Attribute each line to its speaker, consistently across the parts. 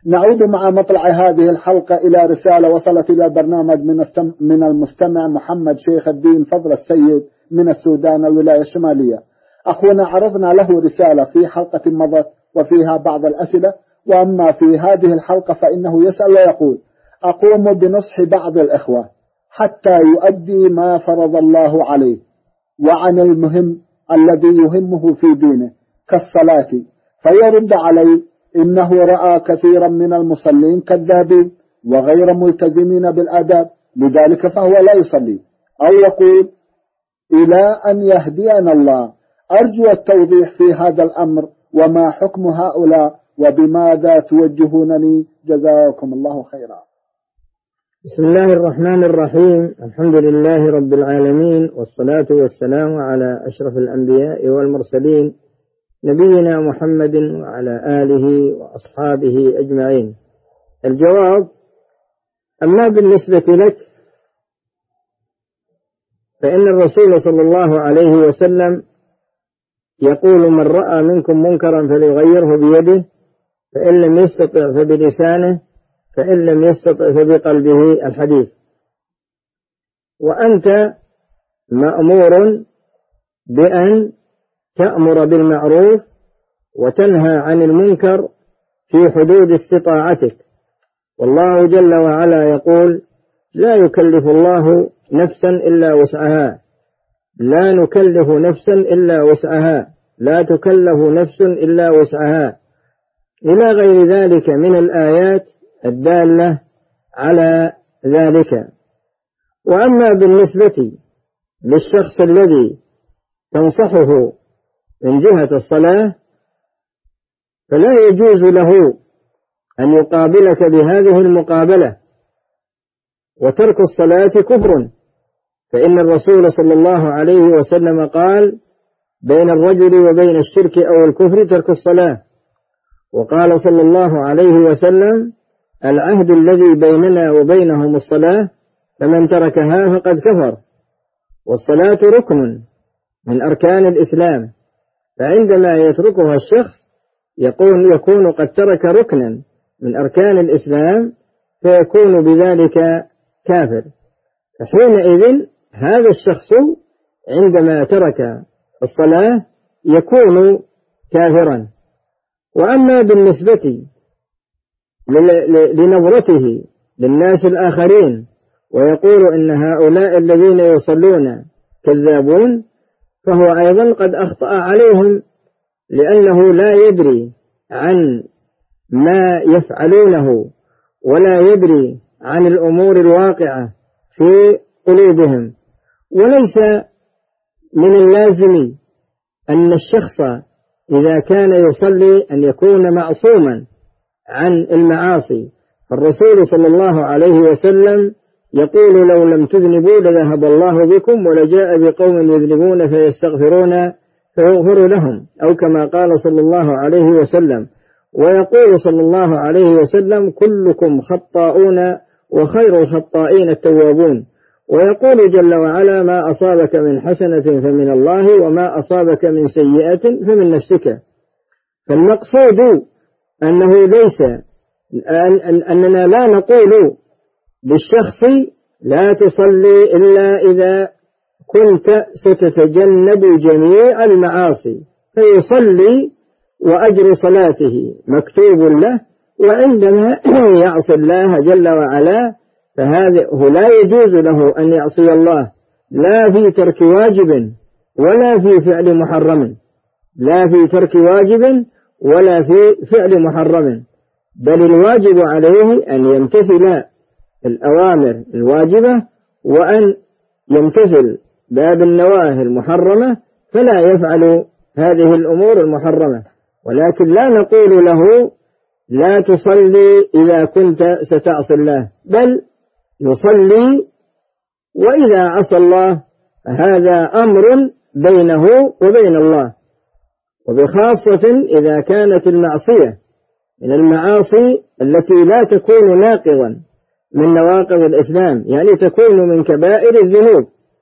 Speaker 1: نعود مع مطلع هذه الحلقة إلى رسالة وصلت إلى برنامج من المستمع محمد شيخ الدين فضل السيد من السودان الولاية الشمالية. أخونا عرضنا له رسالة في حلقة مضت وفيها بعض الأسئلة، وأما في هذه الحلقة فإنه يسأل ويقول: أقوم بنصح بعض الإخوة حتى يؤدي ما فرض الله عليه وعن المهم الذي يهمه في دينه كالصلاة، فيرد علي إنه رأى كثيرا من المصلين كذابين وغير ملتزمين بالآداب، لذلك فهو لا يصلي، أو يقول: إلى أن يهدينا الله. أرجو التوضيح في هذا الأمر، وما حكم هؤلاء وبماذا توجهونني؟ جزاكم الله خيرا.
Speaker 2: بسم الله الرحمن الرحيم. الحمد لله رب العالمين، والصلاة والسلام على أشرف الأنبياء والمرسلين نبينا محمد وعلى آله وأصحابه أجمعين. الجواب: أما بالنسبة لك فإن الرسول صلى الله عليه وسلم يقول: من رأى منكم منكرا فليغيره بيده، فإن لم يستطع فبلسانه، فإن لم يستطع فبقلبه. الحديث. وأنت مأمور بأن تأمر بالمعروف وتنهى عن المنكر في حدود استطاعتك، والله جل وعلا يقول: لا يكلف الله نفسا إلا وسعها، لا نكلف نفسا إلا وسعها، لا تكلف نفس إلا وسعها، إلى غير ذلك من الآيات الدالة على ذلك. وأما بالنسبة للشخص الذي تنصحه من جهة الصلاة، فلا يجوز له أن يقابلك بهذه المقابلة، وترك الصلاة كفر، فإن الرسول صلى الله عليه وسلم قال: بين الرجل وبين الشرك أو الكفر ترك الصلاة. وقال صلى الله عليه وسلم: العهد الذي بيننا وبينهم الصلاة، فمن تركها فقد كفر. والصلاة ركن من أركان الإسلام، فعندما يتركها الشخص يكون قد ترك ركنا من أركان الإسلام، فيكون بذلك كافر. فحينئذ هذا الشخص عندما ترك الصلاة يكون كافرا. وأما بالنسبة لنظرته للناس الآخرين ويقول إن هؤلاء الذين يصلون كذابون، فهو أيضا قد أخطأ عليهم، لأنه لا يدري عن ما يفعلونه ولا يدري عن الأمور الواقعة في قلوبهم. وليس من اللازم أن الشخص إذا كان يصلي أن يكون معصوما عن المعاصي، فالرسول صلى الله عليه وسلم يقول: لو لم تذنبوا لذهب الله بكم ولجاء بقوم يذنبون فيستغفرون فيغفر لهم، أو كما قال صلى الله عليه وسلم. ويقول صلى الله عليه وسلم: كلكم خطاؤون وخير الخطائين التوابون. ويقول جل وعلا: ما أصابك من حسنة فمن الله، وما أصابك من سيئة فمن نفسك. فالمقصود أنه ليس أننا لا نقول للشخص لا تصلي إلا إذا كنت ستتجنب جميع المعاصي، فيصلي وأجر صلاته مكتوب له، وعندما يعصي الله جل وعلا فهذا لا يجوز له أن يعصي الله، لا في ترك واجب ولا في فعل محرم، لا في ترك واجب ولا في فعل محرم، بل الواجب عليه أن يمتثل الأوامر الواجبة وأن يمتثل باب النواهي المحرمة، فلا يفعل هذه الأمور المحرمة. ولكن لا نقول له لا تصلي إذا كنت ستعصي الله، بل يصلي، وإذا عصى الله هذا أمر بينه وبين الله، وبخاصة إذا كانت المعصية من المعاصي التي لا تكون ناقضا من نواقض الإسلام، يعني تكون من كبائر الذنوب.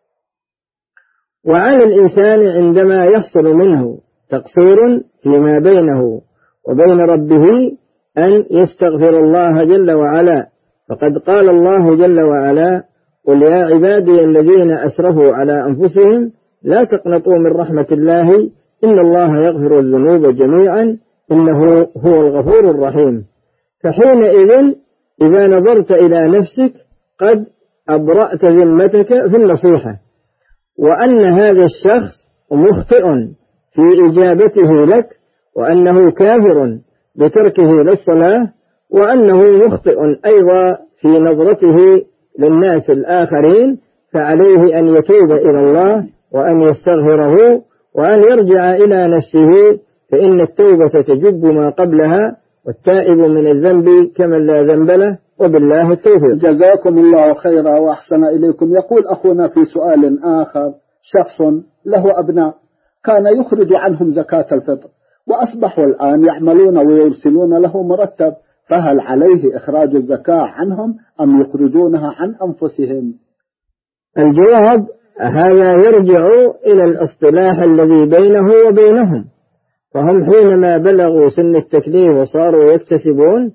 Speaker 2: وعلى الإنسان عندما يحصل منه تقصير فيما بينه وبين ربه أن يستغفر الله جل وعلا، فقد قال الله جل وعلا: قل يا عبادي الذين أسرفوا على أنفسهم لا تقنطوا من رحمة الله إن الله يغفر الذنوب جميعا إنه هو الغفور الرحيم. فحينئذ إذا نظرت إلى نفسك قد أبرأت ذمتك في النصيحة، وأن هذا الشخص مخطئ في إجابته لك، وأنه كافر بتركه للصلاة، وأنه مخطئ أيضا في نظرته للناس الآخرين، فعليه أن يتوب إلى الله وأن يستغفره وأن يرجع إلى نفسه، فإن التوبة تجب ما قبلها، والتائب من الذنب كمن لا ذنب له، وبالله التوفيق.
Speaker 1: جزاكم الله خيرا وأحسن إليكم. يقول أخونا في سؤال آخر: شخص له أبناء كان يخرج عنهم زكاة الفطر، وأصبحوا الآن يعملون ويرسلون له مرتب، فهل عليه إخراج الزكاة عنهم أم يخرجونها عن أنفسهم؟
Speaker 2: الجواب: هذا يرجع إلى الاصطلاح الذي بينه وبينهم، فهم حينما بلغوا سن التكليف وصاروا يكتسبون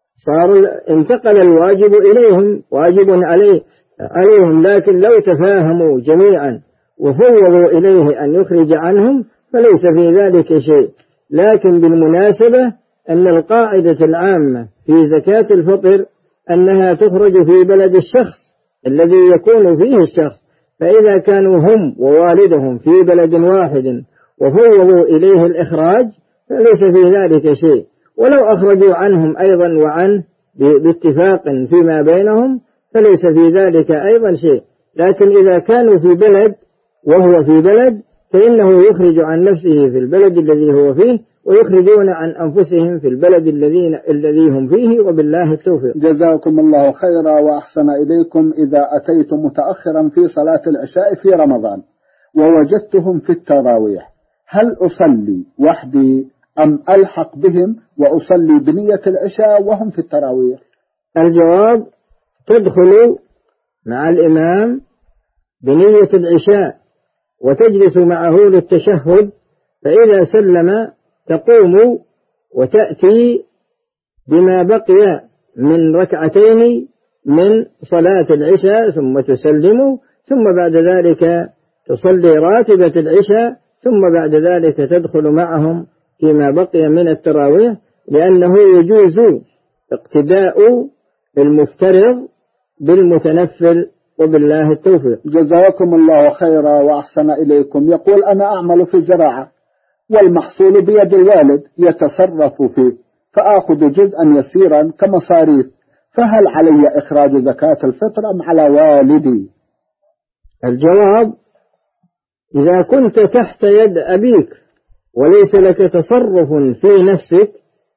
Speaker 2: انتقل الواجب إليهم، واجب عليهم، لكن لو تفاهموا جميعا وفوضوا إليه أن يخرج عنهم فليس في ذلك شيء. لكن بالمناسبة أن القاعدة العامة في زكاة الفطر أنها تخرج في بلد الشخص الذي يكون فيه الشخص، فإذا كانوا هم ووالدهم في بلد واحد وفوضوا إليه الإخراج فليس في ذلك شيء، ولو أخرجوا عنهم أيضا وعنه باتفاق فيما بينهم فليس في ذلك أيضا شيء. لكن إذا كانوا في بلد وهو في بلد فإنه يخرج عن نفسه في البلد الذي هو فيه، ويخرجون عن أنفسهم في البلد الذي هم فيه، وبالله التوفيق.
Speaker 1: جزاكم الله خيرا وأحسن إليكم. إذا أتيت متأخرا في صلاة العشاء في رمضان ووجدتهم في التراويح، هل أصلي وحدي أم ألحق بهم وأصلي بنية العشاء وهم في التراويح؟
Speaker 2: الجواب: تدخل مع الإمام بنية العشاء وتجلس معه للتشهد، فإذا سلم تقوم وتأتي بما بقي من ركعتين من صلاة العشاء ثم تسلم، ثم بعد ذلك تصلي راتبة العشاء، ثم بعد ذلك تدخل معهم فيما بقي من التراويح، لأنه يجوز اقتداء المفترض بالمتنفل، وبالله التوفيق.
Speaker 1: جزاكم الله خيرا وأحسن إليكم. يقول: أنا أعمل في الزراعة والمحصول بيد الوالد يتصرف فيه، فآخذ جزءا يسيرا كمصاريف، فهل علي إخراج زكاة الفطر أم على والدي؟
Speaker 2: الجواب: إذا كنت تحت يد أبيك وليس لك تصرف في نفسك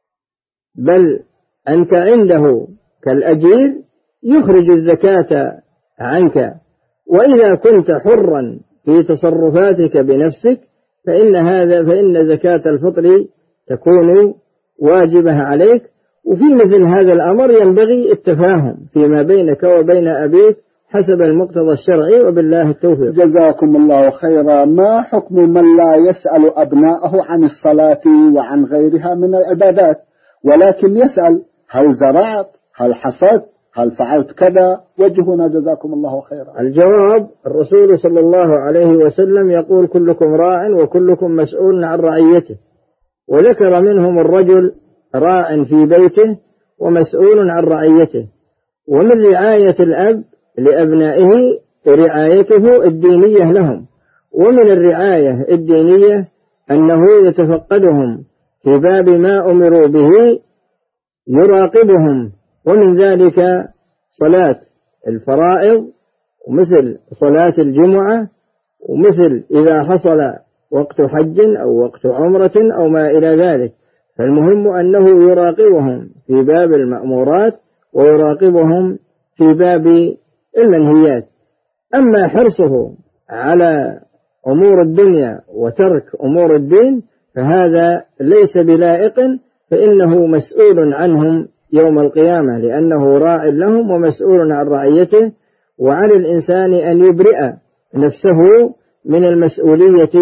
Speaker 2: بل أنت عنده كالأجير يخرج الزكاة عنك، وإذا كنت حرا في تصرفاتك بنفسك فإن زكاة الفطر تكون واجبة عليك. وفي مثل هذا الأمر ينبغي التفاهم فيما بينك وبين أبيك حسب المقتضى الشرعي، وبالله التوفيق.
Speaker 1: جزاكم الله خيرا. ما حكم من لا يسأل أبناءه عن الصلاة وعن غيرها من العبادات، ولكن يسأل: هل زرعت؟ هل حصدت؟ هل فعلت كذا؟ وجهنا جزاكم الله خيرا.
Speaker 2: الجواب: الرسول صلى الله عليه وسلم يقول: كلكم راع وكلكم مسؤول عن رعيته، وذكر منهم الرجل راع في بيته ومسؤول عن رعيته. ومن رعاية الأب لأبنائه رعايته الدينية لهم، ومن الرعاية الدينية أنه يتفقدهم في باب ما أمروا به، يراقبهم، ومن ذلك صلاة الفرائض، ومثل صلاة الجمعة، ومثل إذا حصل وقت حج أو وقت عمرة أو ما إلى ذلك. فالمهم أنه يراقبهم في باب المأمورات ويراقبهم في باب المنهيات. أما حرصه على أمور الدنيا وترك أمور الدين فهذا ليس بلائق، فإنه مسؤول عنهم يوم القيامة، لأنه راع لهم ومسؤول عن رعيته. وعلى الإنسان أن يبرئ نفسه من المسؤولية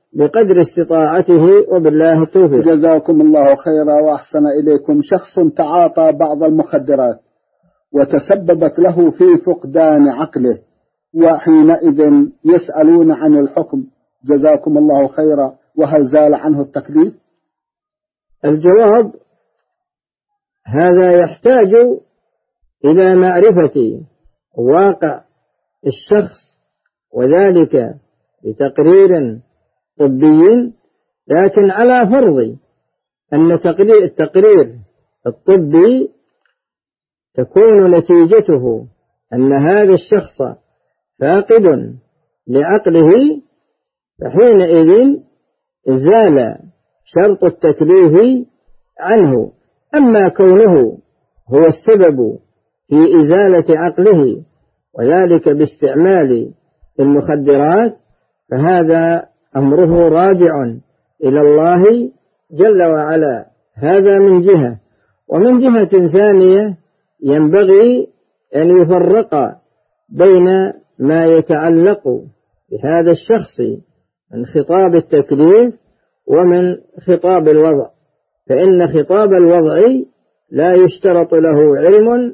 Speaker 2: بقدر استطاعته، وبالله التوفيق.
Speaker 1: جزاكم الله خيرا وأحسن إليكم. شخص تعاطى بعض المخدرات وتسببت له في فقدان عقله، وحينئذ يسألون عن الحكم، جزاكم الله خيرا، وهل زال عنه التكليف؟
Speaker 2: الجواب: هذا يحتاج إلى معرفة واقع الشخص، وذلك بتقرير طبي، لكن على فرض أن التقرير الطبي تكون نتيجته أن هذا الشخص فاقد لعقله، فحينئذ زال شرط التكليف عنه. أما كونه هو السبب في إزالة عقله وذلك باستعمال المخدرات، فهذا أمره راجع إلى الله جل وعلا. هذا من جهة. ومن جهة ثانية ينبغي أن يفرق بين ما يتعلق بهذا الشخص من خطاب التكليف ومن خطاب الوضع، فإن خطاب الوضع لا يشترط له علم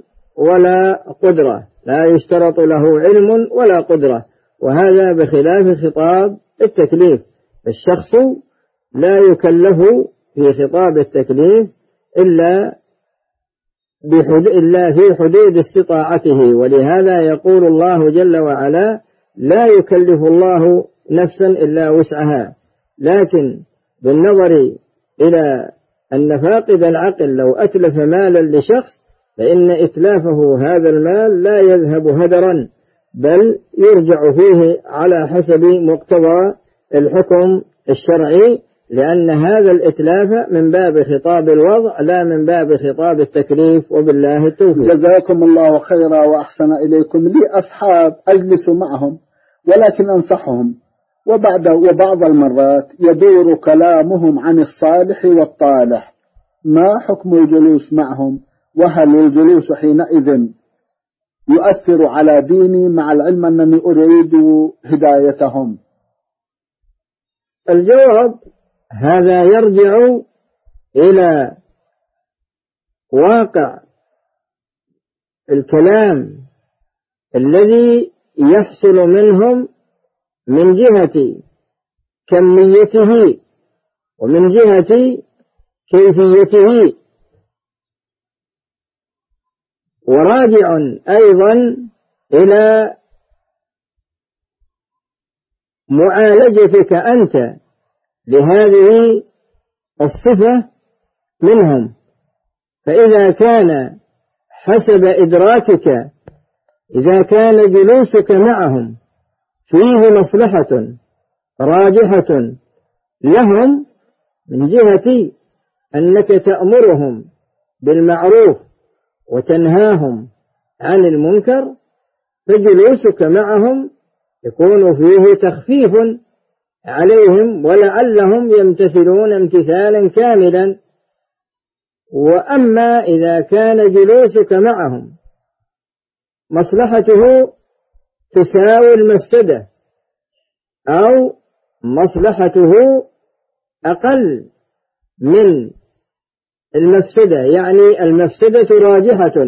Speaker 2: ولا قدرة، وهذا بخلاف خطاب التكليف. الشخص لا يكلف في خطاب التكليف إلا في حدود استطاعته، ولهذا يقول الله جل وعلا: لا يكلف الله نفسا إلا وسعها. لكن بالنظر إلى أن فاقد العقل لو أتلف مالا لشخص، فإن إتلافه هذا المال لا يذهب هدرا، بل يرجع فيه على حسب مقتضى الحكم الشرعي، لأن هذا الإتلاف من باب خطاب الوضع لا من باب خطاب التكليف، وبالله التوفيق.
Speaker 1: جزاكم الله خيرا وأحسن إليكم. لي أصحاب أجلس معهم ولكن أنصحهم، وبعض المرات يدور كلامهم عن الصالح والطالح. ما حكم الجلوس معهم؟ وهل الجلوس حينئذ يؤثر على ديني، مع العلم أنني أريد هدايتهم؟
Speaker 2: الجواب: هذا يرجع إلى واقع الكلام الذي يحصل منهم من جهة كميته ومن جهة كيفيته، وراجع أيضا إلى معالجتك أنت لهذه الصفة منهم. فإذا كان حسب إدراكك، إذا كان جلوسك معهم فيه مصلحة راجحة لهم من جهة أنك تأمرهم بالمعروف وتنهاهم عن المنكر، فجلوسك معهم يكون فيه تخفيف عليهم، ولعلهم يمتثلون امتثالا كاملا. وأما إذا كان جلوسك معهم مصلحته تساوي المفسدة أو مصلحته أقل من المفسدة، يعني المفسدة راجحة،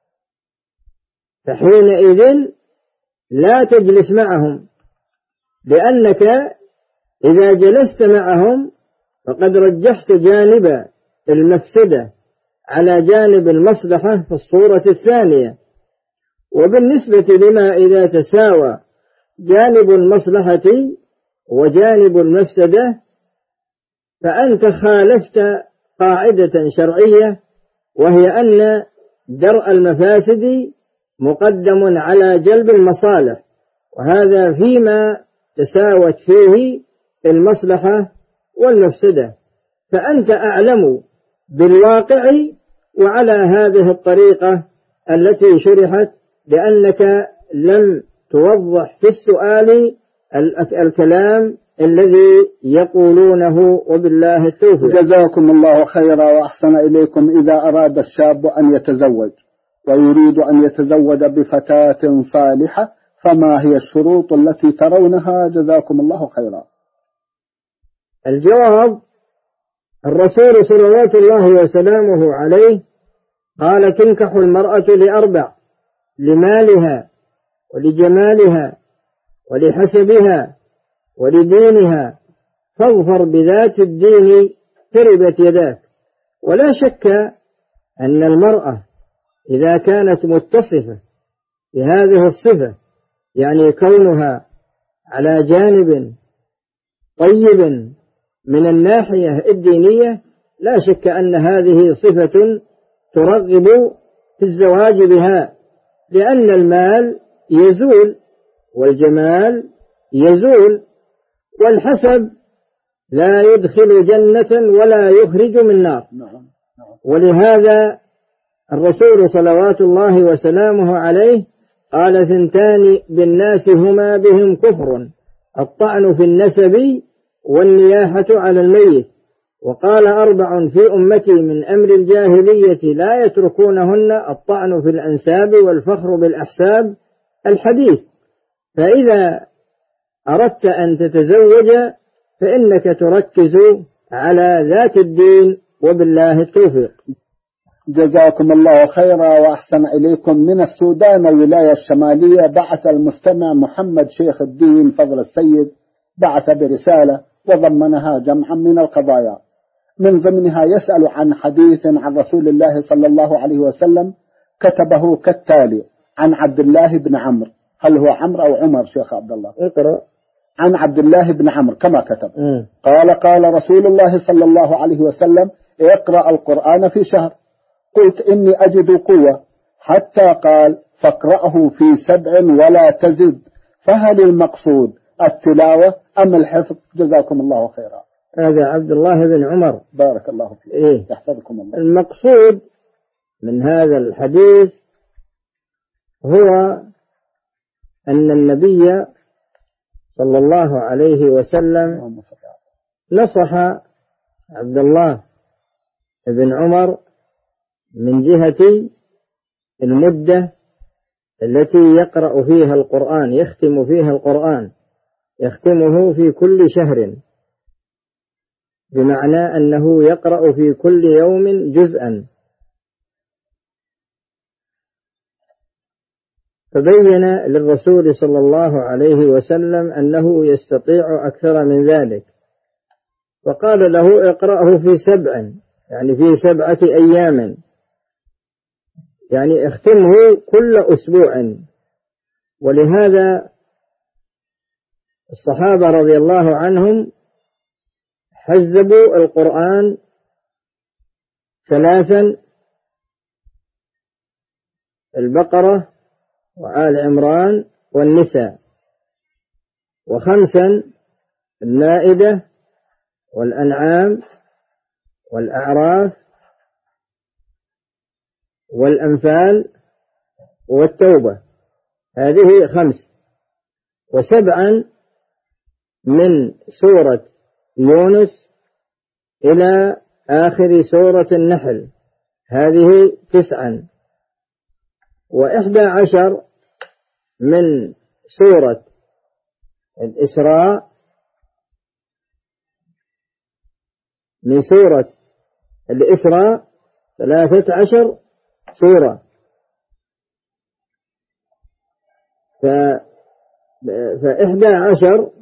Speaker 2: فحينئذ لا تجلس معهم، لأنك إذا جلست معهم فقد رجحت جانب المفسدة على جانب المصلحة في الصورة الثانية. وبالنسبة لما إذا تساوى جانب المصلحة وجانب المفسدة، فأنت خالفت قاعدة شرعية، وهي أن درء المفاسد مقدم على جلب المصالح، وهذا فيما تساوت فيه المصلحة والمفسدة. فأنت أعلم بالواقع، وعلى هذه الطريقة التي شرحت، لأنك لم توضح في السؤال الكلام الذي يقولونه، وبالله التوفيق.
Speaker 1: جزاكم الله خيرا وأحسن إليكم. إذا أراد الشاب أن يتزوج ويريد أن يتزوج بفتاة صالحة، فما هي الشروط التي ترونها؟ جزاكم الله خيرا.
Speaker 2: الجواب: الرسول صلوات الله وسلامه عليه قال: تنكح المرأة لأربع: لمالها، ولجمالها، ولحسبها، ولدينها، فاظفر بذات الدين تربت يداك. ولا شك أن المرأة إذا كانت متصفة بهذه الصفة، يعني كونها على جانب طيب من الناحية الدينية، لا شك أن هذه صفة ترغب في الزواج بها، لأن المال يزول، والجمال يزول، والحسب لا يدخل جنة ولا يخرج من نار. ولهذا الرسول صلوات الله وسلامه عليه قال: ثنتان بالناس هما بهم كفر: الطعن في النسب والنياحة على الميت. وقال: أربع في أمتي من أمر الجاهلية لا يتركونهن: الطعن في الأنساب والفخر بالأحساب. الحديث. فإذا أردت أن تتزوج فإنك تركز على ذات الدين، وبالله التوفيق.
Speaker 1: جزاكم الله خيرا وأحسن إليكم. من السودان الولاية الشمالية بعث المستمع محمد شيخ الدين فضل السيد بعث برسالة وضمنها جمعا من القضايا، من ضمنها يسأل عن حديث عن رسول الله صلى الله عليه وسلم كتبه كالتالي: عن عبد الله بن عمرو. هل هو عمرو أو عمر شيخ عبد الله؟
Speaker 2: اقرأ.
Speaker 1: عن عبد الله بن عمرو كما كتب. قال رسول الله صلى الله عليه وسلم: اقرأ القرآن في شهر. قلت: إني أجد قوة. حتى قال: فاقرأه في 7 ولا تزد. فهل المقصود التلاوة أم الحفظ؟ جزاكم الله خيرا.
Speaker 2: هذا عبد الله بن عمر.
Speaker 1: بارك الله فيك. يحفظكم الله.
Speaker 2: المقصود من هذا الحديث هو أن النبي صلى الله عليه وسلم نصح عبد الله بن عمر من جهة المدة التي يقرأ فيها القرآن، يختم فيها القرآن، يختمه في كل شهر، بمعنى أنه يقرأ في كل يوم جزءا. فبين للرسول صلى الله عليه وسلم أنه يستطيع أكثر من ذلك، فقال له: اقرأه في 7، يعني في 7 أيام، يعني اختمه كل أسبوع. ولهذا الصحابة رضي الله عنهم حزبوا القرآن 3: البقرة وآل عمران والنساء، 5: المائدة والأنعام والأعراف والأنفال والتوبة، هذه 5. و7 من سورة يونس إلى آخر سورة النحل، هذه 9. و11 من سورة الإسراء، من سورة الإسراء 13 سورة. ف11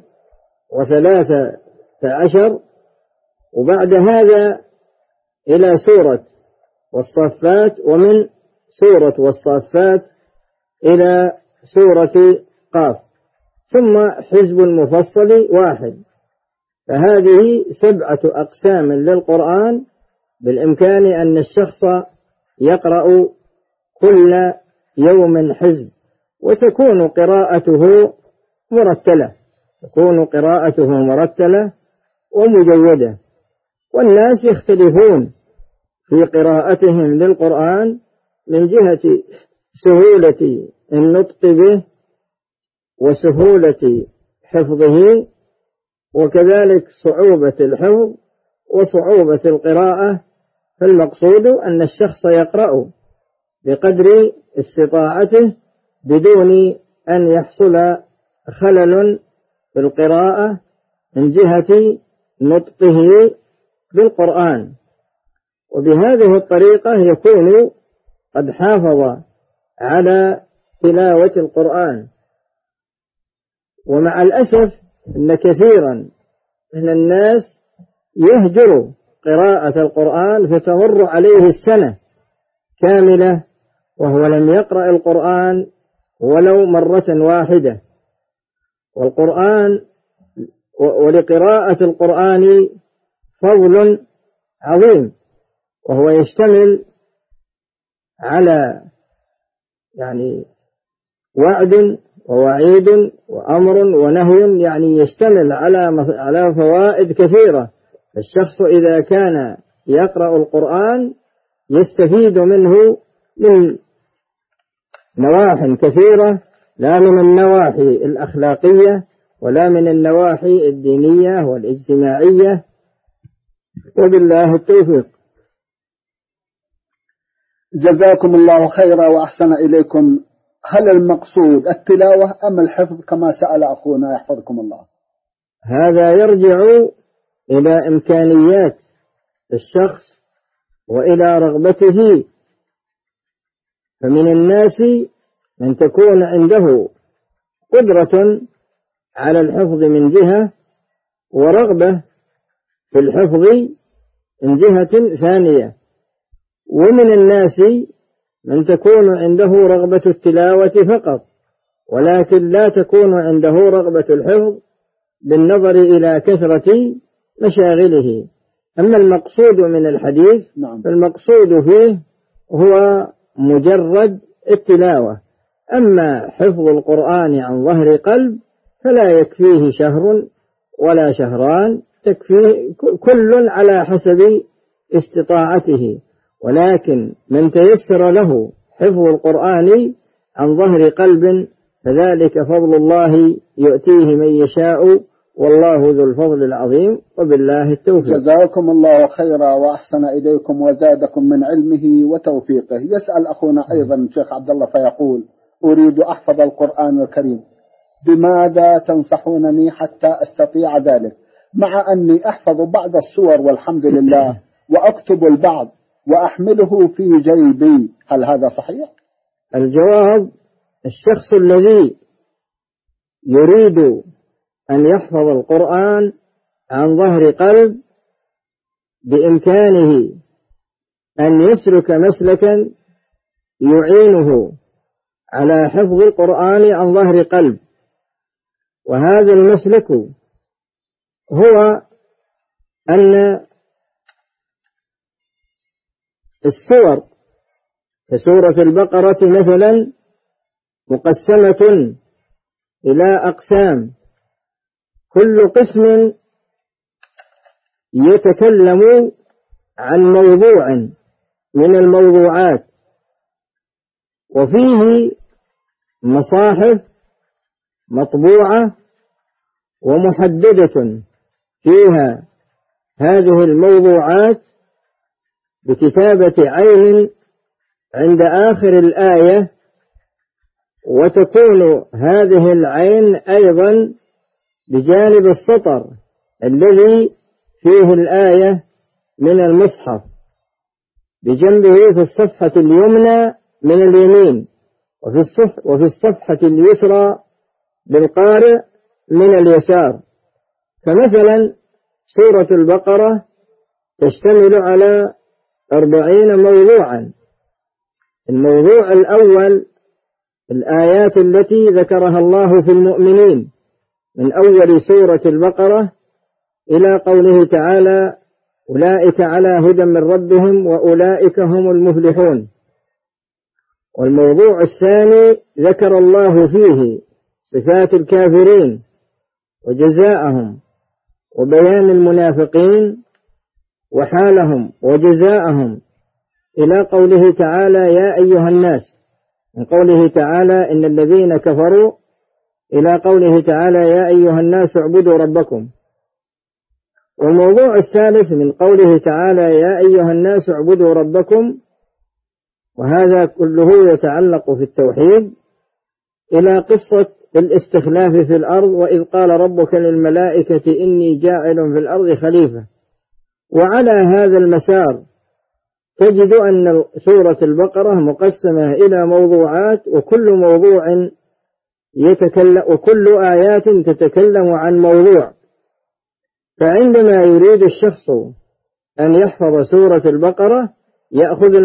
Speaker 2: و13، وبعد هذا إلى سورة والصافات، ومن سورة والصافات إلى سورة قاف، ثم حزب المفصل 1. فهذه 7 أقسام للقرآن، بالإمكان أن الشخص يقرأ كل يوم حزب، وتكون قراءته مرتلة ومجودة. والناس يختلفون في قراءتهم للقرآن من جهة سهولة النطق به وسهولة حفظه، وكذلك صعوبة الحفظ وصعوبة القراءة. فالمقصود أن الشخص يقرأ بقدر استطاعته بدون أن يحصل خلل في القراءة من جهة نطقه بالقرآن، وبهذه الطريقة يكون قد حافظ على تلاوة القرآن. ومع الأسف أن كثيرا من الناس يهجر قراءة القرآن فتمر عليه السنة كاملة وهو لم يقرأ القرآن ولو مرة واحدة. والقرآن ولقراءة القرآن فضل عظيم، وهو يشتمل على وعد ووعيد وأمر ونهي، يشتمل على فوائد كثيرة. الشخص إذا كان يقرأ القرآن يستفيد منه من نواحي كثيرة، لا من النواحي الأخلاقية ولا من النواحي الدينية والاجتماعية. وبالله التوفيق.
Speaker 1: جزاكم الله خيرا وأحسن إليكم. هل المقصود التلاوة أم الحفظ كما سأل أخونا يحفظكم الله؟
Speaker 2: هذا يرجع إلى إمكانيات الشخص وإلى رغبته. فمن الناس من تكون عنده قدرة على الحفظ من جهة ورغبة في الحفظ من جهة ثانية، ومن الناس من تكون عنده رغبة التلاوة فقط ولكن لا تكون عنده رغبة الحفظ بالنظر إلى كثرة مشاغله. أما المقصود من الحديث فالمقصود فيه هو مجرد التلاوة. أما حفظ القرآن عن ظهر قلب فلا يكفيه شهر ولا شهران، تكفيه كل على حسب استطاعته. ولكن من تيسر له حفظ القرآن عن ظهر قلب فذلك فضل الله يؤتيه من يشاء، والله ذو الفضل العظيم، وبالله التوفيق.
Speaker 1: جزاكم الله خيرا وأحسن إليكم وزادكم من علمه وتوفيقه. يسأل أخونا أيضا شيخ عبد الله فيقول: أريد أحفظ القرآن الكريم، بماذا تنصحونني حتى أستطيع ذلك، مع أني أحفظ بعض السور والحمد لله وأكتب البعض وأحمله في جيبي، هل هذا صحيح؟
Speaker 2: الجواب: الشخص الذي يريد أن يحفظ القرآن عن ظهر قلب بإمكانه أن يسلك مسلكا يعينه على حفظ القرآن عن ظهر قلب، وهذا المسلك هو أن السور كسورة البقرة مثلا مقسمة إلى أقسام، كل قسم يتكلم عن موضوع من الموضوعات، وفيه مصاحف مطبوعة ومحددة فيها هذه الموضوعات بكتابة عين عند آخر الآية، وتكون هذه العين أيضا بجانب السطر الذي فيه الآية من المصحف، بجنبه في الصفحة اليمنى من اليمين، وفي الصفحة اليسرى بالقارئ من اليسار. فمثلا سورة البقرة تشتمل على 40 موضوعا. الموضوع الأول الآيات التي ذكرها الله في المؤمنين من أول سورة البقرة إلى قوله تعالى: أولئك على هدى من ربهم وأولئك هم المفلحون. والموضوع الثاني ذكر الله فيه صفات الكافرين وجزاءهم وبيان المنافقين وحالهم وجزاءهم إلى قوله تعالى: يا أيها الناس، من قوله تعالى: إن الذين كفروا، إلى قوله تعالى: يا أيها الناس اعبدوا ربكم. والموضوع الثالث من قوله تعالى: يا أيها الناس اعبدوا ربكم، وهذا كله يتعلق في التوحيد، إلى قصة الاستخلاف في الأرض، وإذ قال ربك للملائكة إني جاعل في الأرض خليفة. وعلى هذا المسار تجد أن سورة البقرة مقسمة إلى موضوعات، وكل آيات تتكلم عن موضوع. فعندما يريد الشخص أن يحفظ سورة البقرة يأخذ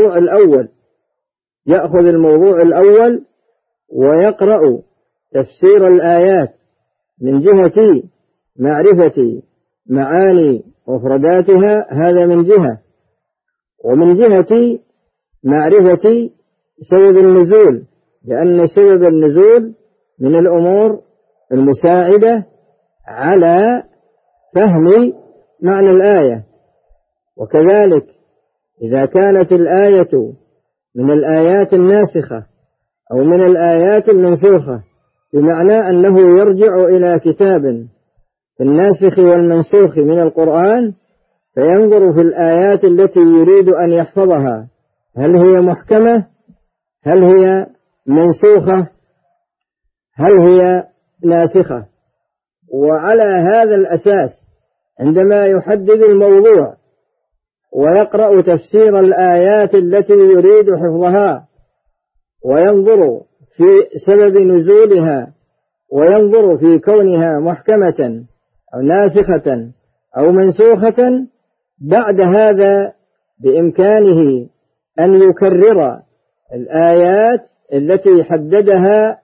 Speaker 2: الموضوع الأول ويقرأ تفسير الآيات من جهة معرفة معاني مفرداتها، هذا من جهة، ومن جهة معرفة سبب النزول، لأن سبب النزول من الأمور المساعدة على فهم معنى الآية. وكذلك إذا كانت الآية من الآيات الناسخة أو من الآيات المنسوخة، بمعنى أنه يرجع إلى كتاب في الناسخ والمنسوخ من القرآن فينظر في الآيات التي يريد أن يحفظها، هل هي محكمة، هل هي منسوخة، هل هي ناسخة. وعلى هذا الأساس عندما يحدد الموضوع ويقرأ تفسير الآيات التي يريد حفظها وينظر في سبب نزولها وينظر في كونها محكمة أو ناسخة أو منسوخة، بعد هذا بإمكانه أن يكرر الآيات التي حددها،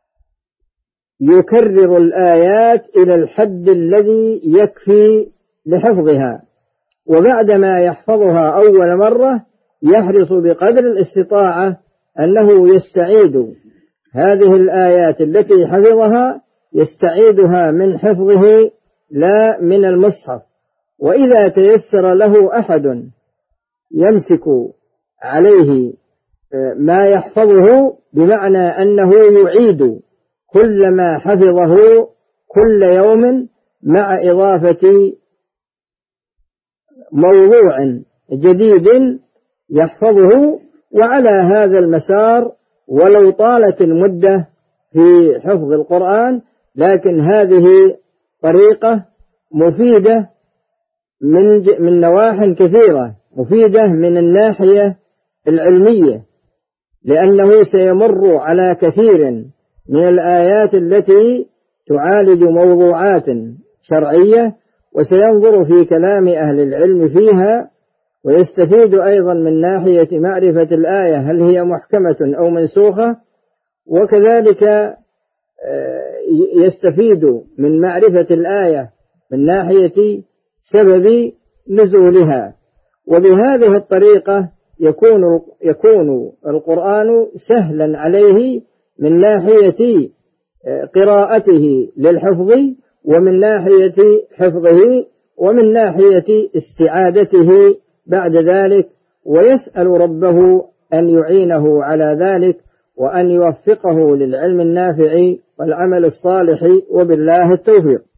Speaker 2: يكرر الآيات إلى الحد الذي يكفي لحفظها. وبعدما يحفظها أول مرة يحرص بقدر الاستطاعة أنه يستعيد هذه الآيات التي حفظها، يستعيدها من حفظه لا من المصحف. وإذا تيسر له أحد يمسك عليه ما يحفظه، بمعنى أنه يعيد كل ما حفظه كل يوم مع إضافة موضوع جديد يحفظه. وعلى هذا المسار ولو طالت المدة في حفظ القرآن، لكن هذه طريقة مفيدة من نواحي كثيرة، مفيدة من الناحية العلمية، لأنه سيمر على كثير من الآيات التي تعالج موضوعات شرعية، وسينظر في كلام أهل العلم فيها، ويستفيد أيضا من ناحية معرفة الآية هل هي محكمة أو منسوخة، وكذلك يستفيد من معرفة الآية من ناحية سبب نزولها. وبهذه الطريقة يكون القرآن سهلا عليه من ناحية قراءته للحفظ، ومن ناحية حفظه، ومن ناحية استعادته بعد ذلك، ويسأل ربه أن يعينه على ذلك وأن يوفقه للعلم النافع والعمل الصالح، وبالله التوفيق.